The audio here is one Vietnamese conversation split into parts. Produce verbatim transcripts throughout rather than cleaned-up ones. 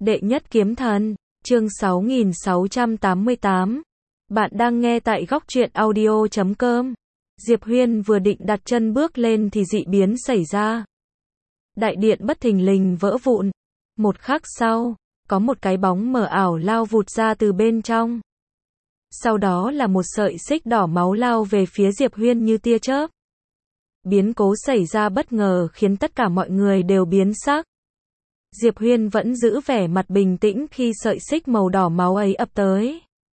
Đệ nhất kiếm thần, chương sáu nghìn sáu trăm tám mươi tám. Bạn đang nghe tại góc truyện audio chấm com. Diệp Huyên vừa định đặt chân bước lên thì dị biến xảy ra. Đại điện bất thình lình vỡ vụn. Một khắc sau, có một cái bóng mờ ảo lao vụt ra từ bên trong. Sau đó là một sợi xích đỏ máu lao về phía Diệp Huyên như tia chớp. Biến cố xảy ra bất ngờ khiến tất cả mọi người đều biến sắc. Diệp Huyên vẫn giữ vẻ mặt bình tĩnh khi sợi xích màu đỏ máu ấy ập tới.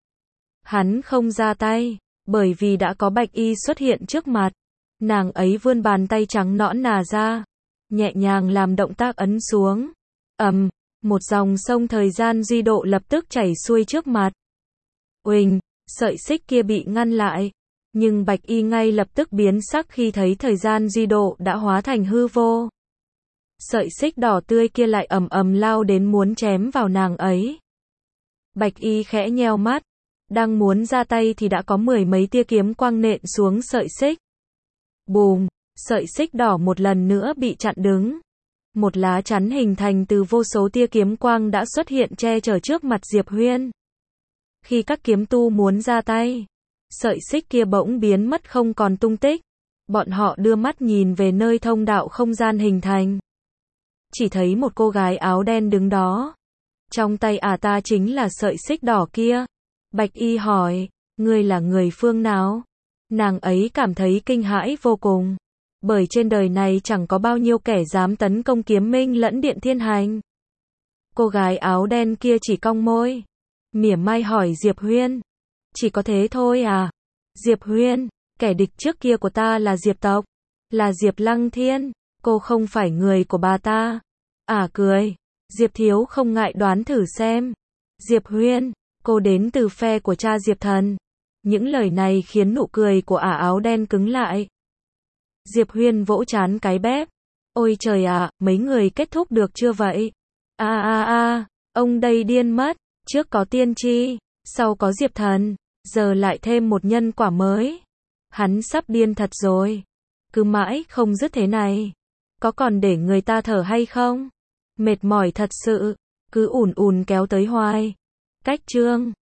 Hắn không ra tay, bởi vì đã có Bạch Y xuất hiện trước mặt. Nàng ấy vươn bàn tay trắng nõn nà ra, nhẹ nhàng làm động tác ấn xuống. Ầm, một dòng sông thời gian di độ lập tức chảy xuôi trước mặt. Uỳnh, sợi xích kia bị ngăn lại, nhưng Bạch Y ngay lập tức biến sắc khi thấy thời gian di độ đã hóa thành hư vô. Sợi xích đỏ tươi kia lại ầm ầm lao đến muốn chém vào nàng ấy. Bạch Y khẽ nheo mắt, đang muốn ra tay thì đã có mười mấy tia kiếm quang nện xuống sợi xích. Bùm, sợi xích đỏ một lần nữa bị chặn đứng. Một lá chắn hình thành từ vô số tia kiếm quang đã xuất hiện che chở trước mặt Diệp Huyên. Khi các kiếm tu muốn ra tay, sợi xích kia bỗng biến mất không còn tung tích. Bọn họ đưa mắt nhìn về nơi thông đạo không gian hình thành. Chỉ thấy một cô gái áo đen đứng đó. Trong tay ả ta chính là sợi xích đỏ kia. Bạch Y hỏi, ngươi là người phương nào? Nàng ấy cảm thấy kinh hãi vô cùng. Bởi trên đời này chẳng có bao nhiêu kẻ dám tấn công Kiếm Minh lẫn Điện Thiên Hành. Cô gái áo đen kia chỉ cong môi, mỉa mai hỏi Diệp Huyên. Chỉ có thế thôi à? Diệp Huyên, kẻ địch trước kia của ta là Diệp tộc, là Diệp Lăng Thiên. Cô không phải người của bà ta. Ả cười. Diệp thiếu không ngại đoán thử xem. Diệp Huyên, cô đến từ phe của cha Diệp Thần. Những lời này khiến nụ cười của ả áo đen cứng lại. Diệp Huyên vỗ trán cái bép. Ôi trời ạ, à, mấy người kết thúc được chưa vậy? A a a, ông đây điên mất. Trước có tiên tri, sau có Diệp Thần, giờ lại thêm một nhân quả mới. Hắn sắp điên thật rồi. Cứ mãi không dứt thế này, có còn để người ta thở hay không? Mệt mỏi thật sự, cứ ùn ùn kéo tới hoài. Cách chương